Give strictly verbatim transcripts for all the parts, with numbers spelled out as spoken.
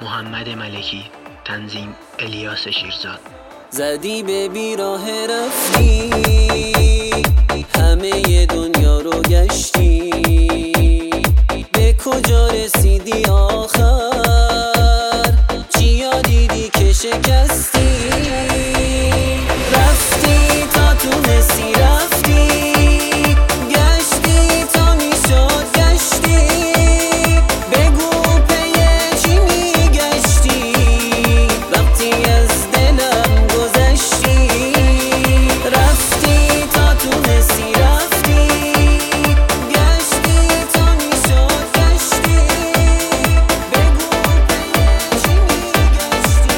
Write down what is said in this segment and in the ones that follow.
محمد ملکی، تنظیم الیاس شیرزاد. زدی به بیراه رفتی، همه دنیا رو گشتی، به کجا رسیدی آخر؟ چیا دیدی که شکستی؟ رفتی تا تونستی، رفتی گشتی تا میشد گشتی، بگو پی چی میگشتی وقتی از دلم گذشتی؟ رفتی تا تونستی، رفتی گشتی تا میشد گشتی، بگو پی چی میگشتی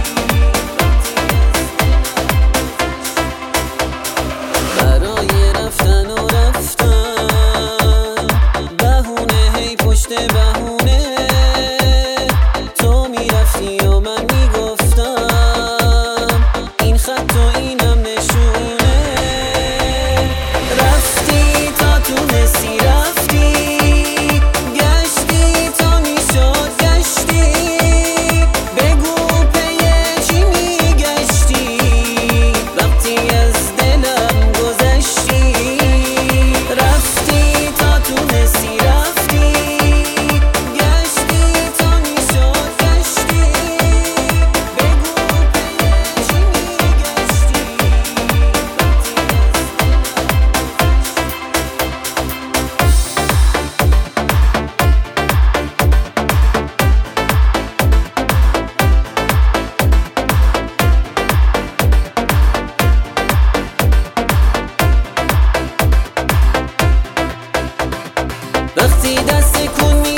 برای رفتن و رفتن، بهونه هی پشت بهونه، تو میرفتی و من میگفتم این خط و اینم نشونه. رفتی تا تونستی، رفتی گشتی تا میشد گشتی، بگو پی چی میگشتی وقتی از دلم گذشتی؟ رفتی تا تونستی، رفتی گشتی تا میشد گشتی، بگو پی چی میگشتی وقتی دست کن می